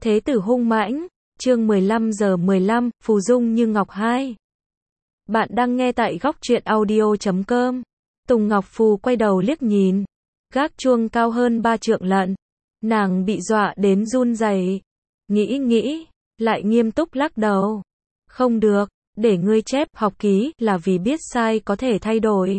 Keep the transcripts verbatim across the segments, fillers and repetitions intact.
Thế tử hung mãnh, chương mười lăm giờ mười lăm, phù dung như ngọc hai. Bạn đang nghe tại góc truyện audio chấm com. Tùng Ngọc Phù quay đầu liếc nhìn, gác chuông cao hơn ba trượng lận. Nàng bị dọa đến run rẩy, nghĩ nghĩ, lại nghiêm túc lắc đầu. Không được, để ngươi chép học ký là vì biết sai có thể thay đổi.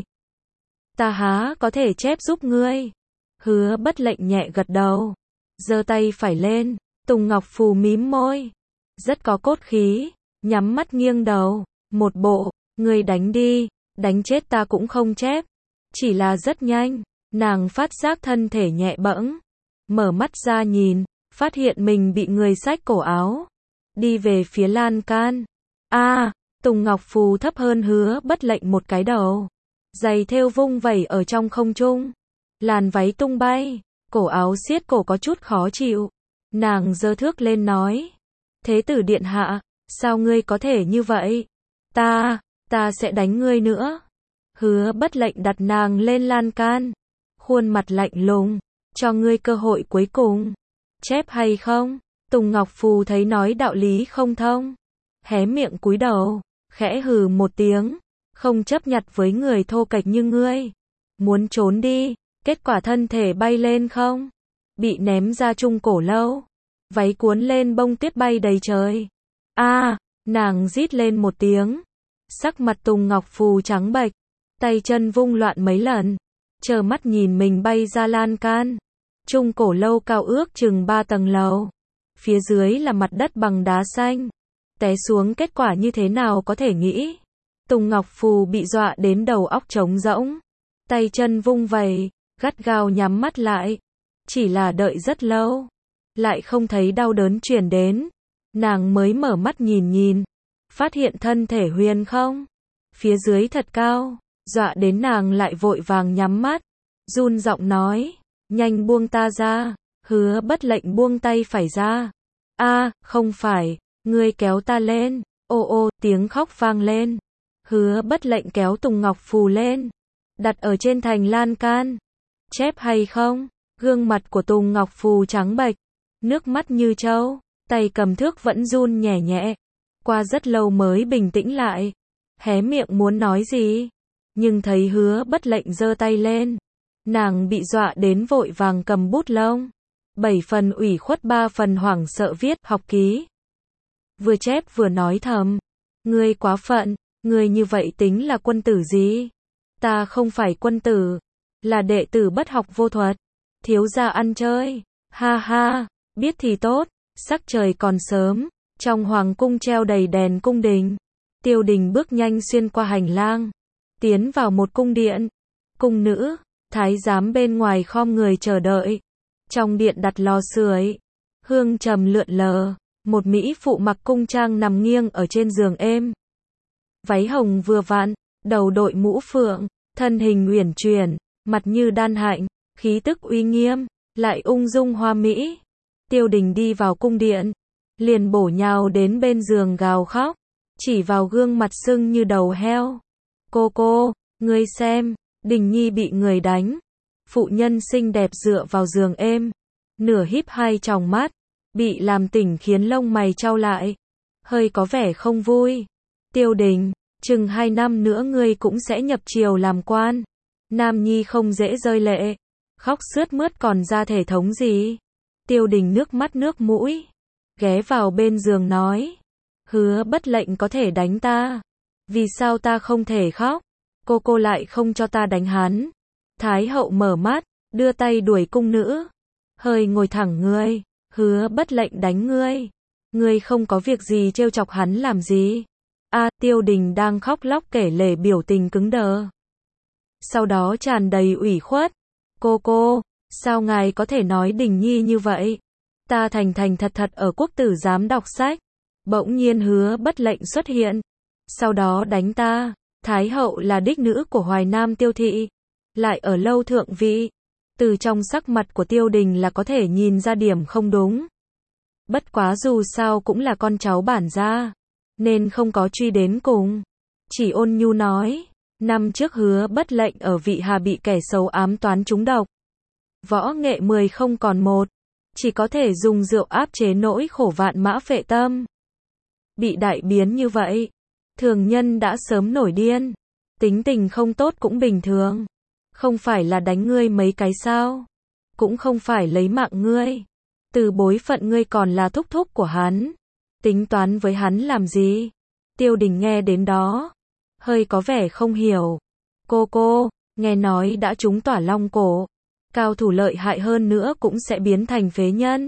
Ta há có thể chép giúp ngươi. Hứa Bất Lệnh nhẹ gật đầu, giơ tay phải lên. Tùng Ngọc Phù mím môi, rất có cốt khí, nhắm mắt nghiêng đầu, một bộ, ngươi đánh đi, đánh chết ta cũng không chép. Chỉ là rất nhanh, nàng phát giác thân thể nhẹ bẫng, mở mắt ra nhìn, phát hiện mình bị người xách cổ áo, đi về phía lan can. A, à, Tùng Ngọc Phù thấp hơn Hứa Bất Lệnh một cái đầu, giày thêu vung vẩy ở trong không trung, làn váy tung bay, cổ áo siết cổ có chút khó chịu. Nàng giơ thước lên nói, thế tử điện hạ, sao ngươi có thể như vậy? Ta, ta sẽ đánh ngươi nữa. Hứa Bất Lệnh đặt nàng lên lan can, khuôn mặt lạnh lùng, cho ngươi cơ hội cuối cùng. Chép hay không? Tùng Ngọc Phù thấy nói đạo lý không thông, hé miệng cúi đầu, khẽ hừ một tiếng, không chấp nhặt với người thô kệch như ngươi. Muốn trốn đi, kết quả thân thể bay lên không? Bị ném ra trung cổ lâu, váy cuốn lên bông tuyết bay đầy trời. A, à, nàng rít lên một tiếng, sắc mặt Tùng Ngọc Phù trắng bệch, tay chân vung loạn mấy lần, trơ mắt nhìn mình bay ra lan can. Trung cổ lâu cao ước chừng ba tầng lầu, phía dưới là mặt đất bằng đá xanh, té xuống kết quả như thế nào có thể nghĩ. Tùng Ngọc Phù bị dọa đến đầu óc trống rỗng, tay chân vung vẩy, gắt gao nhắm mắt lại. Chỉ là đợi rất lâu, lại không thấy đau đớn truyền đến. Nàng mới mở mắt nhìn nhìn, phát hiện thân thể huyền không, phía dưới thật cao, dọa đến nàng lại vội vàng nhắm mắt, run giọng nói, nhanh buông ta ra. Hứa Bất Lệnh buông tay phải ra. A, à, không phải, ngươi kéo ta lên. Ô ô, tiếng khóc vang lên. Hứa Bất Lệnh kéo Tùng Ngọc Phù lên, đặt ở trên thành lan can. Chép hay không? Gương mặt của Tùng Ngọc Phù trắng bệch, nước mắt như trâu, tay cầm thước vẫn run nhẹ nhẹ. Qua rất lâu mới bình tĩnh lại, hé miệng muốn nói gì, nhưng thấy Hứa Bất Lệnh giơ tay lên, nàng bị dọa đến vội vàng cầm bút lông, bảy phần ủy khuất ba phần hoảng sợ viết học ký. Vừa chép vừa nói thầm, ngươi quá phận, ngươi như vậy tính là quân tử gì? Ta không phải quân tử, là đệ tử bất học vô thuật. Thiếu gia ăn chơi, ha ha, biết thì tốt. Sắc trời còn sớm, trong hoàng cung treo đầy đèn cung đình. Tiêu Đình bước nhanh xuyên qua hành lang, tiến vào một cung điện. Cung nữ, thái giám bên ngoài khom người chờ đợi. Trong điện đặt lò sưởi, hương trầm lượn lờ. Một mỹ phụ mặc cung trang nằm nghiêng ở trên giường êm, váy hồng vừa vặn, đầu đội mũ phượng, thân hình uyển chuyển, mặt như đan hạnh, khí tức uy nghiêm, lại ung dung hoa mỹ. Tiêu Đình đi vào cung điện, liền bổ nhào đến bên giường gào khóc, chỉ vào gương mặt sưng như đầu heo. Cô cô, ngươi xem, Đình Nhi bị người đánh. Phụ nhân xinh đẹp dựa vào giường êm, nửa híp hai tròng mắt, bị làm tỉnh khiến lông mày chau lại, hơi có vẻ không vui. Tiêu Đình, chừng hai năm nữa ngươi cũng sẽ nhập triều làm quan. Nam nhi không dễ rơi lệ, khóc sướt mướt còn ra thể thống gì. Tiêu Đình nước mắt nước mũi, ghé vào bên giường nói, Hứa Bất Lệnh có thể đánh ta, vì sao ta không thể khóc? Cô cô lại không cho ta đánh hắn. Thái hậu mở mắt, đưa tay đuổi cung nữ, hơi ngồi thẳng người. Hứa Bất Lệnh đánh ngươi, ngươi không có việc gì trêu chọc hắn làm gì? A, à, Tiêu Đình đang khóc lóc kể lể biểu tình cứng đờ, sau đó tràn đầy ủy khuất. Cô cô, sao ngài có thể nói Đình Nhi như vậy? Ta thành thành thật thật ở quốc tử giám đọc sách, bỗng nhiên Hứa Bất Lệnh xuất hiện, sau đó đánh ta. Thái hậu là đích nữ của Hoài Nam Tiêu thị, lại ở lâu thượng vị. Từ trong sắc mặt của Tiêu Đình là có thể nhìn ra điểm không đúng. Bất quá dù sao cũng là con cháu bản gia, nên không có truy đến cùng. Chỉ ôn nhu nói, năm trước Hứa Bất Lệnh ở Vị Hà bị kẻ xấu ám toán trúng độc, võ nghệ mười không còn một. chỉ có thể dùng rượu áp chế nỗi khổ vạn mã phệ tâm. Bị đại biến như vậy, thường nhân đã sớm nổi điên. Tính tình không tốt cũng bình thường. Không phải là đánh ngươi mấy cái sao? Cũng không phải lấy mạng ngươi. Từ bối phận ngươi còn là thúc thúc của hắn. Tính toán với hắn làm gì? Tiêu Đình nghe đến đó, hơi có vẻ không hiểu. Cô cô, nghe nói đã trúng tỏa long cổ. Cao thủ lợi hại hơn nữa cũng sẽ biến thành phế nhân.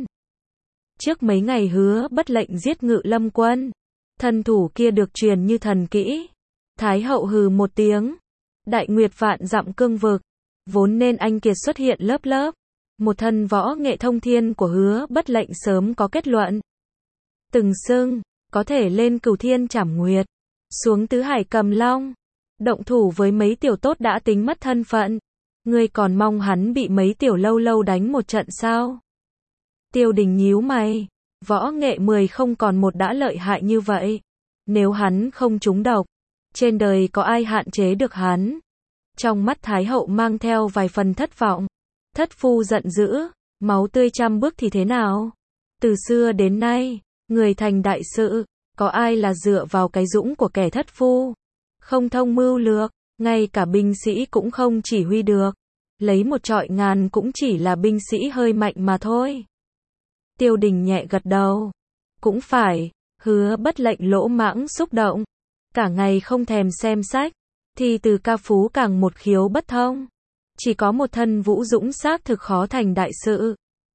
Trước mấy ngày hứa bất lệnh giết Ngự Lâm quân. Thân thủ kia được truyền như thần kỹ. Thái hậu hừ một tiếng. Đại nguyệt vạn dặm cương vực. Vốn nên anh kiệt xuất hiện lớp lớp. Một thân võ nghệ thông thiên của hứa bất lệnh sớm có kết luận. Từng xưng, có thể lên cửu thiên trảm nguyệt. Xuống tứ hải cầm long. Động thủ với mấy tiểu tốt đã tính mất thân phận. Ngươi còn mong hắn bị mấy tiểu lâu lâu đánh một trận sao? Tiêu Đình nhíu mày. Võ nghệ mười không còn một đã lợi hại như vậy. Nếu hắn không trúng độc, trên đời có ai hạn chế được hắn? Trong mắt Thái hậu mang theo vài phần thất vọng. Thất phu giận dữ, máu tươi trăm bước thì thế nào? Từ xưa đến nay, người thành đại sự, có ai là dựa vào cái dũng của kẻ thất phu? Không thông mưu lược, ngay cả binh sĩ cũng không chỉ huy được. Lấy một trọi ngàn cũng chỉ là binh sĩ hơi mạnh mà thôi. Tiêu Đình nhẹ gật đầu. Cũng phải, hứa bất lệnh lỗ mãng xúc động. Cả ngày không thèm xem sách, thì từ ca phú càng một khiếu bất thông. Chỉ có một thân vũ dũng xác thực khó thành đại sự.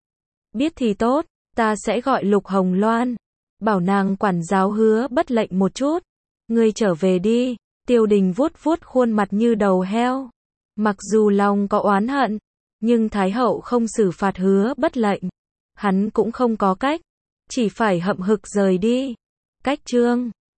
Biết thì tốt, ta sẽ gọi Lục Hồng Loan. Bảo nàng quản giáo hứa bất lệnh một chút. Ngươi trở về đi. Tiêu Đình vuốt vuốt khuôn mặt như đầu heo. Mặc dù lòng có oán hận, nhưng Thái hậu không xử phạt hứa bất lệnh. Hắn cũng không có cách. Chỉ phải hậm hực rời đi. Cách chương